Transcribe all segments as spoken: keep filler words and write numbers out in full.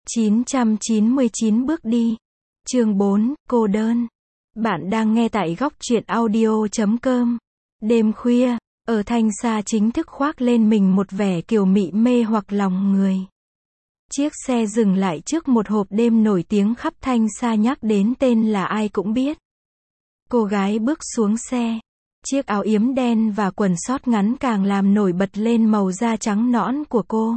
chín trăm chín mươi chín bước đi. Chương bốn, cô đơn. Bạn đang nghe tại góc truyện audio chấm com. Đêm khuya, ở Thanh Sa chính thức khoác lên mình một vẻ kiều mị mê hoặc lòng người. Chiếc xe dừng lại trước một hộp đêm nổi tiếng khắp Thanh Sa, nhắc đến tên là ai cũng biết. Cô gái bước xuống xe. Chiếc áo yếm đen và quần sót ngắn càng làm nổi bật lên màu da trắng nõn của cô.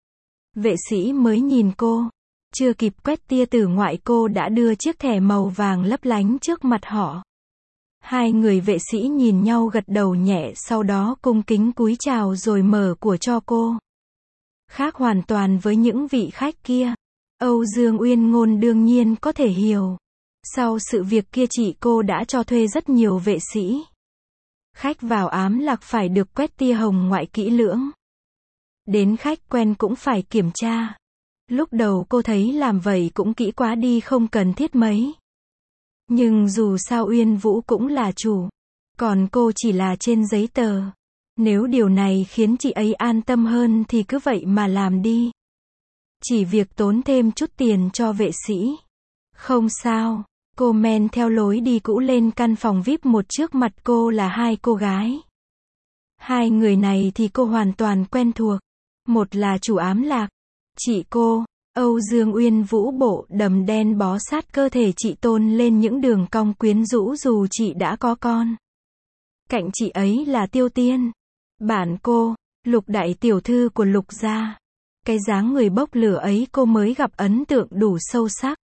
Vệ sĩ mới nhìn cô. Chưa kịp quét tia tử ngoại, cô đã đưa chiếc thẻ màu vàng lấp lánh trước mặt họ. Hai người vệ sĩ nhìn nhau gật đầu nhẹ, sau đó cung kính cúi chào rồi mở của cho cô. Khác hoàn toàn với những vị khách kia. Âu Dương Uyên Ngôn đương nhiên có thể hiểu. Sau sự việc kia chị cô đã cho thuê rất nhiều vệ sĩ. Khách vào ám lạc phải được quét tia hồng ngoại kỹ lưỡng. Đến khách quen cũng phải kiểm tra. Lúc đầu cô thấy làm vậy cũng kỹ quá đi, không cần thiết mấy. Nhưng dù sao Uyên Vũ cũng là chủ. Còn cô chỉ là trên giấy tờ. Nếu điều này khiến chị ấy an tâm hơn thì cứ vậy mà làm đi. Chỉ việc tốn thêm chút tiền cho vệ sĩ. Không sao. Cô men theo lối đi cũ lên căn phòng vi ai pi một, trước mặt cô là hai cô gái. Hai người này thì cô hoàn toàn quen thuộc. Một là chủ ám lạc. Chị cô, Âu Dương Uyên Vũ, bộ đầm đen bó sát cơ thể chị tôn lên những đường cong quyến rũ dù chị đã có con. Cạnh chị ấy là Tiêu Tiên. Bản cô, Lục đại tiểu thư của Lục gia. Cái dáng người bốc lửa ấy cô mới gặp ấn tượng đủ sâu sắc.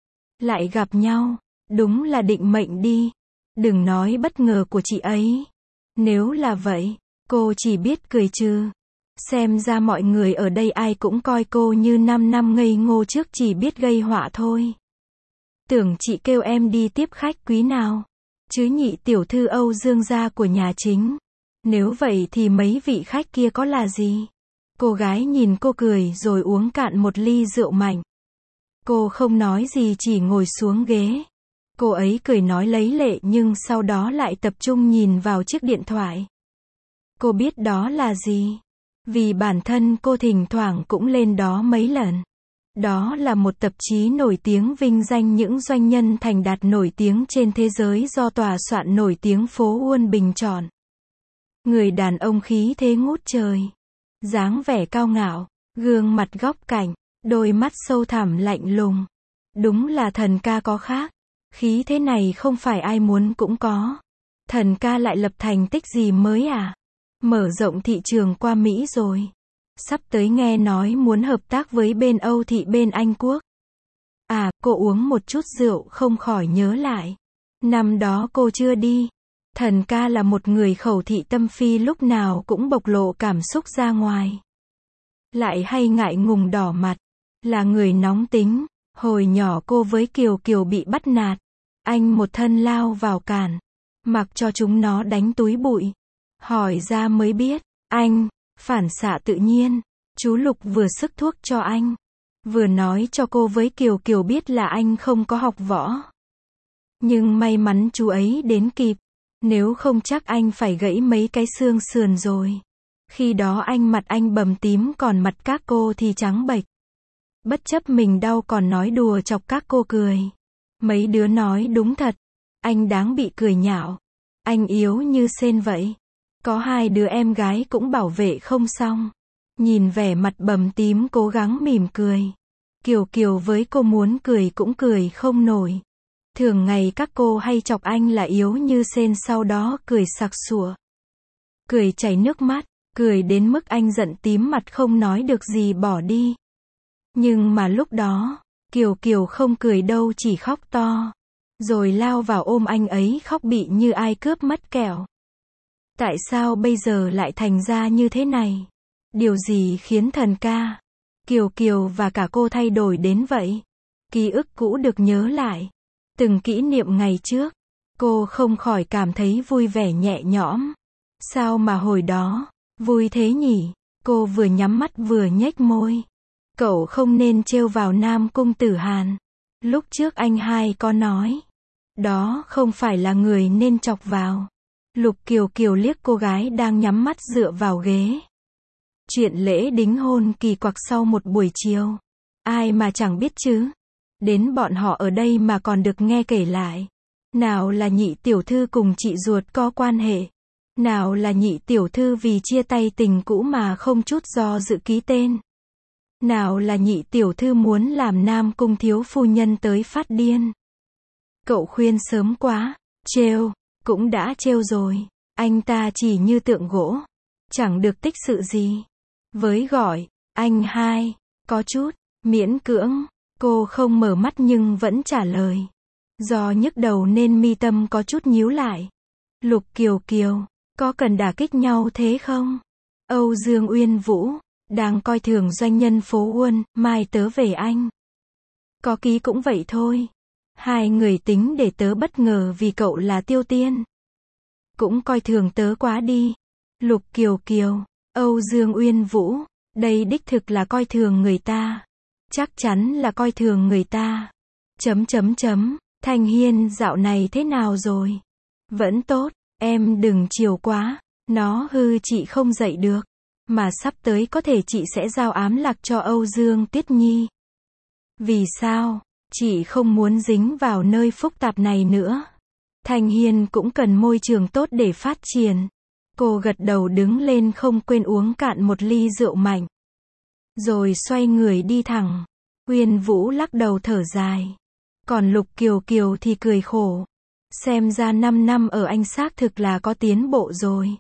Lại gặp nhau, đúng là định mệnh đi. Đừng nói bất ngờ của chị ấy. Nếu là vậy, cô chỉ biết cười trừ. Xem ra mọi người ở đây ai cũng coi cô như năm năm ngây ngô trước chỉ biết gây họa thôi. Tưởng chị kêu em đi tiếp khách quý nào. Chứ nhị tiểu thư Âu Dương gia của nhà chính. Nếu vậy thì mấy vị khách kia có là gì? Cô gái nhìn cô cười rồi uống cạn một ly rượu mạnh. Cô không nói gì, chỉ ngồi xuống ghế. Cô ấy cười nói lấy lệ nhưng sau đó lại tập trung nhìn vào chiếc điện thoại. Cô biết đó là gì? Vì bản thân cô thỉnh thoảng cũng lên đó mấy lần. Đó là một tạp chí nổi tiếng vinh danh những doanh nhân thành đạt nổi tiếng trên thế giới do tòa soạn nổi tiếng phố Uôn bình chọn. Người đàn ông khí thế ngút trời. Dáng vẻ cao ngạo, gương mặt góc cạnh, đôi mắt sâu thẳm lạnh lùng. Đúng là thần ca có khác. Khí thế này không phải ai muốn cũng có. Thần ca lại lập thành tích gì mới à? Mở rộng thị trường qua Mỹ rồi. Sắp tới nghe nói muốn hợp tác với bên Âu thị bên Anh Quốc. À, cô uống một chút rượu không khỏi nhớ lại. Năm đó cô chưa đi. Thần ca là một người khẩu thị tâm phi, lúc nào cũng bộc lộ cảm xúc ra ngoài. Lại hay ngại ngùng đỏ mặt. Là người nóng tính. Hồi nhỏ cô với Kiều Kiều bị bắt nạt. Anh một thân lao vào cản. Mặc cho chúng nó đánh túi bụi. Hỏi ra mới biết, anh, phản xạ tự nhiên. Chú Lục vừa sức thuốc cho anh. Vừa nói cho cô với Kiều Kiều biết là anh không có học võ. Nhưng may mắn chú ấy đến kịp. Nếu không chắc anh phải gãy mấy cái xương sườn rồi. Khi đó anh mặt anh bầm tím, còn mặt các cô thì trắng bệch. Bất chấp mình đau còn nói đùa chọc các cô cười. Mấy đứa nói đúng thật. Anh đáng bị cười nhạo. Anh yếu như sên vậy. Có hai đứa em gái cũng bảo vệ không xong. Nhìn vẻ mặt bầm tím cố gắng mỉm cười. Kiều Kiều với cô muốn cười cũng cười không nổi. Thường ngày các cô hay chọc anh là yếu như sên, sau đó cười sặc sụa. Cười chảy nước mắt, cười đến mức anh giận tím mặt không nói được gì bỏ đi. Nhưng mà lúc đó, Kiều Kiều không cười đâu, chỉ khóc to. Rồi lao vào ôm anh ấy khóc bị như ai cướp mất kẹo. Tại sao bây giờ lại thành ra như thế này? Điều gì khiến thần ca, Kiều Kiều và cả cô thay đổi đến vậy? Ký ức cũ được nhớ lại. Từng kỷ niệm ngày trước. Cô không khỏi cảm thấy vui vẻ nhẹ nhõm. Sao mà hồi đó, vui thế nhỉ? Cô vừa nhắm mắt vừa nhếch môi. Cậu không nên trêu vào Nam Cung Tử Hàn. Lúc trước anh hai có nói. Đó không phải là người nên chọc vào. Lục Kiều Kiều liếc cô gái đang nhắm mắt dựa vào ghế. Chuyện lễ đính hôn kỳ quặc sau một buổi chiều. Ai mà chẳng biết chứ. Đến bọn họ ở đây mà còn được nghe kể lại. Nào là nhị tiểu thư cùng chị ruột có quan hệ. Nào là nhị tiểu thư vì chia tay tình cũ mà không chút do dự ký tên. Nào là nhị tiểu thư muốn làm nam cung thiếu phu nhân tới phát điên. Cậu khuyên sớm quá. Trêu, cũng đã trêu rồi. Anh ta chỉ như tượng gỗ. Chẳng được tích sự gì. Với gọi, anh hai, có chút, miễn cưỡng. Cô không mở mắt nhưng vẫn trả lời. Do nhức đầu nên mi tâm có chút nhíu lại. Lục Kiều Kiều, có cần đả kích nhau thế không? Âu Dương Uyên Vũ, đang coi thường doanh nhân phố Uôn, mai tớ về anh. Có ký cũng vậy thôi. Hai người tính để tớ bất ngờ vì cậu là Tiêu Tiên. Cũng coi thường tớ quá đi. Lục Kiều Kiều, Âu Dương Uyên Vũ, đây đích thực là coi thường người ta. Chắc chắn là coi thường người ta. Chấm chấm chấm, Thanh Hiên dạo này thế nào rồi? Vẫn tốt, em đừng chiều quá. Nó hư chị không dậy được. Mà sắp tới có thể chị sẽ giao ám lạc cho Âu Dương Tuyết Nhi. Vì sao? Chị không muốn dính vào nơi phức tạp này nữa. Thanh Hiên cũng cần môi trường tốt để phát triển. Cô gật đầu đứng lên không quên uống cạn một ly rượu mạnh. Rồi xoay người đi thẳng. Uyên Vũ lắc đầu thở dài. Còn Lục Kiều Kiều thì cười khổ. Xem ra năm năm ở anh xác thực là có tiến bộ rồi.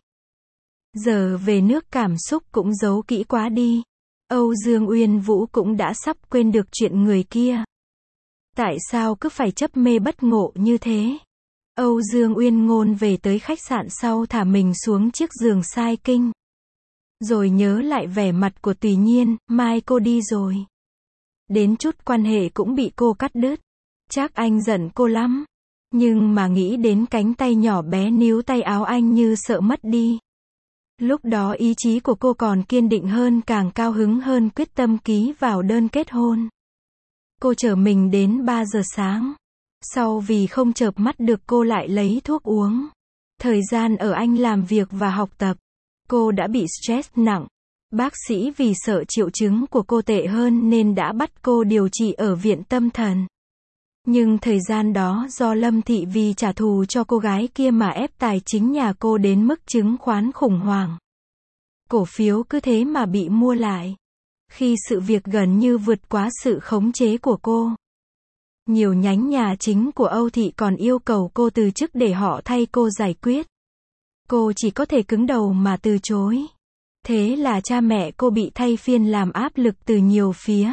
Giờ về nước cảm xúc cũng giấu kỹ quá đi. Âu Dương Uyên Vũ cũng đã sắp quên được chuyện người kia. Tại sao cứ phải chấp mê bất ngộ như thế? Âu Dương Uyên Ngôn về tới khách sạn sau thả mình xuống chiếc giường sai kinh. Rồi nhớ lại vẻ mặt của Tùy Nhiên, mai cô đi rồi. Đến chút quan hệ cũng bị cô cắt đứt. Chắc anh giận cô lắm. Nhưng mà nghĩ đến cánh tay nhỏ bé níu tay áo anh như sợ mất đi. Lúc đó ý chí của cô còn kiên định hơn, càng cao hứng hơn, quyết tâm ký vào đơn kết hôn. Cô chở mình đến ba giờ sáng. Sau vì không chợp mắt được cô lại lấy thuốc uống. Thời gian ở Anh làm việc và học tập, cô đã bị stress nặng. Bác sĩ vì sợ triệu chứng của cô tệ hơn nên đã bắt cô điều trị ở viện tâm thần. Nhưng thời gian đó do Lâm Thị vì trả thù cho cô gái kia mà ép tài chính nhà cô đến mức chứng khoán khủng hoảng. Cổ phiếu cứ thế mà bị mua lại. Khi sự việc gần như vượt quá sự khống chế của cô. Nhiều nhánh nhà chính của Âu Thị còn yêu cầu cô từ chức để họ thay cô giải quyết. Cô chỉ có thể cứng đầu mà từ chối. Thế là cha mẹ cô bị thay phiên làm áp lực từ nhiều phía.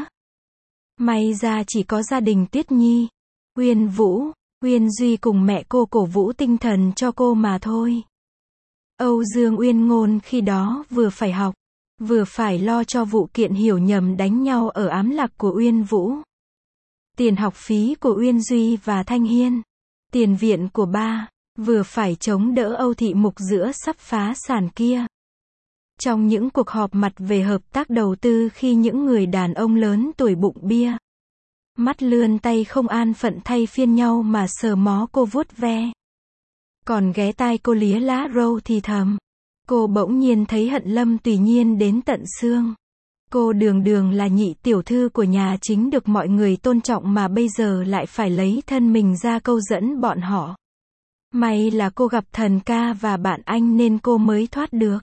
May ra chỉ có gia đình Tuyết Nhi, Uyên Vũ, Uyên Duy cùng mẹ cô cổ vũ tinh thần cho cô mà thôi. Âu Dương Uyên Ngôn khi đó vừa phải học, vừa phải lo cho vụ kiện hiểu nhầm đánh nhau ở ám lạc của Uyên Vũ. Tiền học phí của Uyên Duy và Thanh Hiên. Tiền viện của ba, vừa phải chống đỡ Âu Thị Mục giữa sắp phá sản kia. Trong những cuộc họp mặt về hợp tác đầu tư khi những người đàn ông lớn tuổi bụng bia. Mắt lươn tay không an phận thay phiên nhau mà sờ mó cô vuốt ve. Còn ghé tai cô lía lá râu thì thầm. Cô bỗng nhiên thấy hận Lâm Tùy Nhiên đến tận xương. Cô đường đường là nhị tiểu thư của nhà chính được mọi người tôn trọng mà bây giờ lại phải lấy thân mình ra câu dẫn bọn họ. May là cô gặp thần ca và bạn anh nên cô mới thoát được.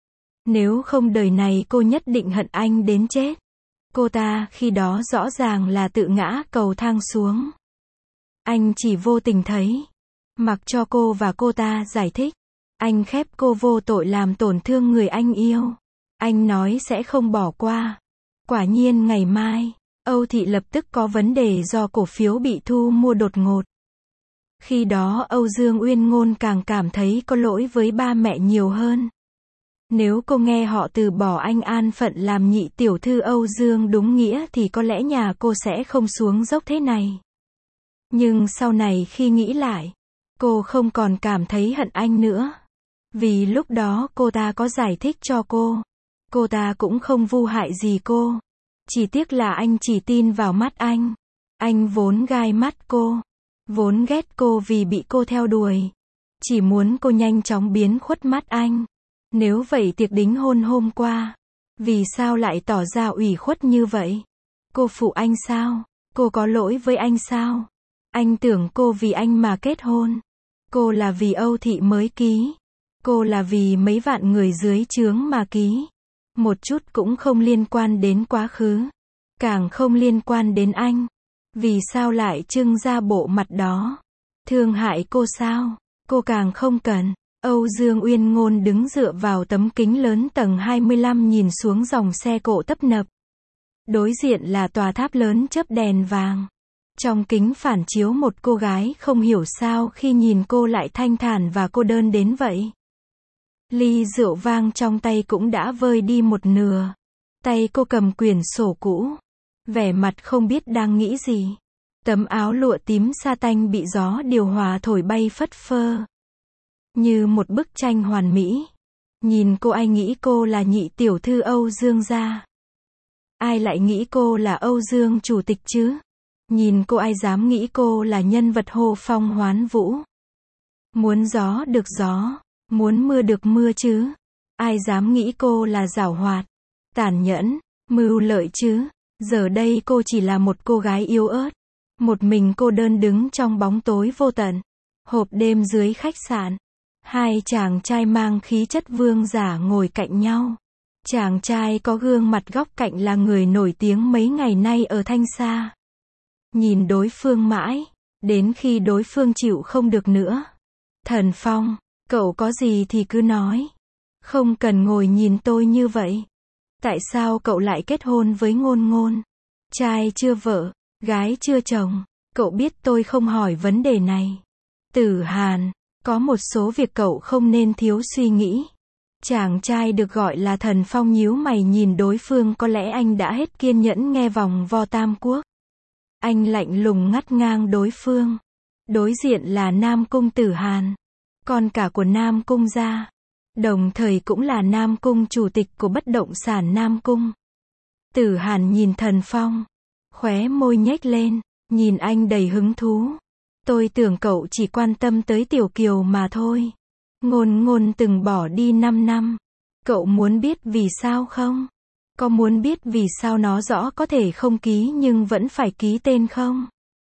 Nếu không đời này cô nhất định hận anh đến chết. Cô ta khi đó rõ ràng là tự ngã cầu thang xuống. Anh chỉ vô tình thấy. Mặc cho cô và cô ta giải thích. Anh khép cô vô tội làm tổn thương người anh yêu. Anh nói sẽ không bỏ qua. Quả nhiên ngày mai, Âu Thị lập tức có vấn đề do cổ phiếu bị thu mua đột ngột. Khi đó Âu Dương Uyên Ngôn càng cảm thấy có lỗi với ba mẹ nhiều hơn. Nếu cô nghe họ từ bỏ anh an phận làm nhị tiểu thư Âu Dương đúng nghĩa thì có lẽ nhà cô sẽ không xuống dốc thế này. Nhưng sau này khi nghĩ lại, cô không còn cảm thấy hận anh nữa. Vì lúc đó cô ta có giải thích cho cô. Cô ta cũng không vu hại gì cô. Chỉ tiếc là anh chỉ tin vào mắt anh. Anh vốn gai mắt cô. Vốn ghét cô vì bị cô theo đuổi. Chỉ muốn cô nhanh chóng biến khuất mắt anh. Nếu vậy tiệc đính hôn hôm qua, vì sao lại tỏ ra ủy khuất như vậy? Cô phụ anh sao? Cô có lỗi với anh sao? Anh tưởng cô vì anh mà kết hôn. Cô là vì Âu Thị mới ký. Cô là vì mấy vạn người dưới trướng mà ký. Một chút cũng không liên quan đến quá khứ. Càng không liên quan đến anh. Vì sao lại trưng ra bộ mặt đó? Thương hại cô sao? Cô càng không cần. Âu Dương Uyên Ngôn đứng dựa vào tấm kính lớn tầng hai mươi lăm nhìn xuống dòng xe cộ tấp nập. Đối diện là tòa tháp lớn chớp đèn vàng. Trong kính phản chiếu một cô gái không hiểu sao khi nhìn cô lại thanh thản và cô đơn đến vậy. Ly rượu vang trong tay cũng đã vơi đi một nửa. Tay cô cầm quyển sổ cũ. Vẻ mặt không biết đang nghĩ gì. Tấm áo lụa tím sa tanh bị gió điều hòa thổi bay phất phơ. Như một bức tranh hoàn mỹ. Nhìn cô ai nghĩ cô là nhị tiểu thư Âu Dương gia. Ai lại nghĩ cô là Âu Dương chủ tịch chứ? Nhìn cô ai dám nghĩ cô là nhân vật hô phong hoán vũ. Muốn gió được gió, muốn mưa được mưa chứ? Ai dám nghĩ cô là giảo hoạt, tàn nhẫn, mưu lợi chứ? Giờ đây cô chỉ là một cô gái yếu ớt. Một mình cô đơn đứng trong bóng tối vô tận. Hộp đêm dưới khách sạn. Hai chàng trai mang khí chất vương giả ngồi cạnh nhau. Chàng trai có gương mặt góc cạnh là người nổi tiếng mấy ngày nay ở Thanh Sa. Nhìn đối phương mãi, đến khi đối phương chịu không được nữa. Thần Phong, cậu có gì thì cứ nói. Không cần ngồi nhìn tôi như vậy. Tại sao cậu lại kết hôn với Ngôn Ngôn? Trai chưa vợ, gái chưa chồng. Cậu biết tôi không hỏi vấn đề này. Tử Hàn, có một số việc cậu không nên thiếu suy nghĩ. Chàng trai được gọi là Thần Phong nhíu mày nhìn đối phương, có lẽ anh đã hết kiên nhẫn nghe vòng vo tam quốc. Anh lạnh lùng ngắt ngang đối phương. Đối diện là Nam Cung Tử Hàn, con cả của Nam Cung gia, đồng thời cũng là Nam Cung chủ tịch của bất động sản Nam Cung. Tử Hàn nhìn Thần Phong, khóe môi nhếch lên, nhìn anh đầy hứng thú. Tôi tưởng cậu chỉ quan tâm tới Tiểu Kiều mà thôi. Ngôn Ngôn từng bỏ đi năm năm. Cậu muốn biết vì sao không? Có muốn biết vì sao nó rõ có thể không ký nhưng vẫn phải ký tên không?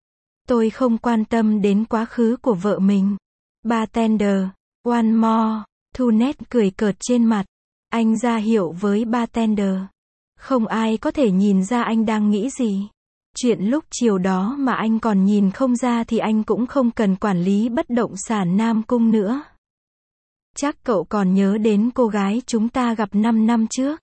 Tôi không quan tâm đến quá khứ của vợ mình. Bartender, one more. Thu nét cười cợt trên mặt. Anh ra hiệu với bartender. Không ai có thể nhìn ra anh đang nghĩ gì. Chuyện lúc chiều đó mà anh còn nhìn không ra thì anh cũng không cần quản lý bất động sản Nam Cung nữa. Chắc cậu còn nhớ đến cô gái chúng ta gặp năm năm trước.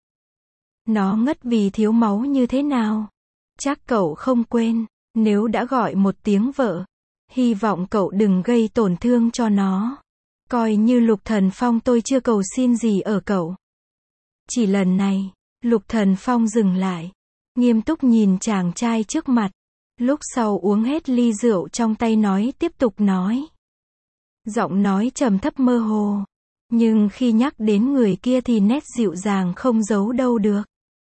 Nó ngất vì thiếu máu như thế nào? Chắc cậu không quên. Nếu đã gọi một tiếng vợ, hy vọng cậu đừng gây tổn thương cho nó. Coi như Lục Thần Phong tôi chưa cầu xin gì ở cậu. Chỉ lần này, Lục Thần Phong dừng lại, nghiêm túc nhìn chàng trai trước mặt. Lúc sau uống hết ly rượu trong tay nói tiếp tục nói. Giọng nói trầm thấp mơ hồ. Nhưng khi nhắc đến người kia thì nét dịu dàng không giấu đâu được.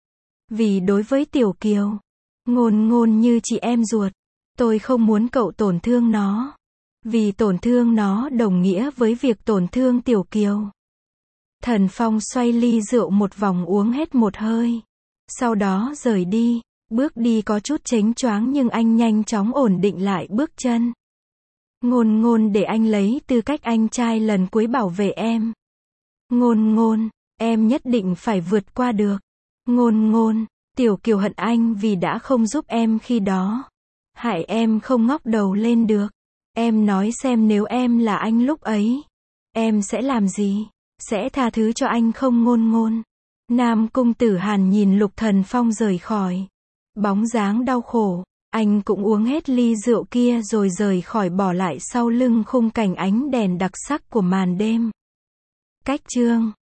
Vì đối với Tiểu Kiều, Ngôn Ngôn như chị em ruột. Tôi không muốn cậu tổn thương nó. Vì tổn thương nó đồng nghĩa với việc tổn thương Tiểu Kiều. Thần Phong xoay ly rượu một vòng uống hết một hơi. Sau đó rời đi. Bước đi có chút chếnh choáng nhưng anh nhanh chóng ổn định lại bước chân. Ngôn Ngôn để anh lấy tư cách anh trai lần cuối bảo vệ em. Ngôn Ngôn, em nhất định phải vượt qua được. Ngôn Ngôn, Tiểu Kiều hận anh vì đã không giúp em khi đó. Hại em không ngóc đầu lên được. Em nói xem nếu em là anh lúc ấy, em sẽ làm gì? Sẽ tha thứ cho anh không Ngôn Ngôn? Nam Cung Tử Hàn nhìn Lục Thần Phong rời khỏi. Bóng dáng đau khổ. Anh cũng uống hết ly rượu kia rồi rời khỏi, bỏ lại sau lưng khung cảnh ánh đèn đặc sắc của màn đêm. Cách chương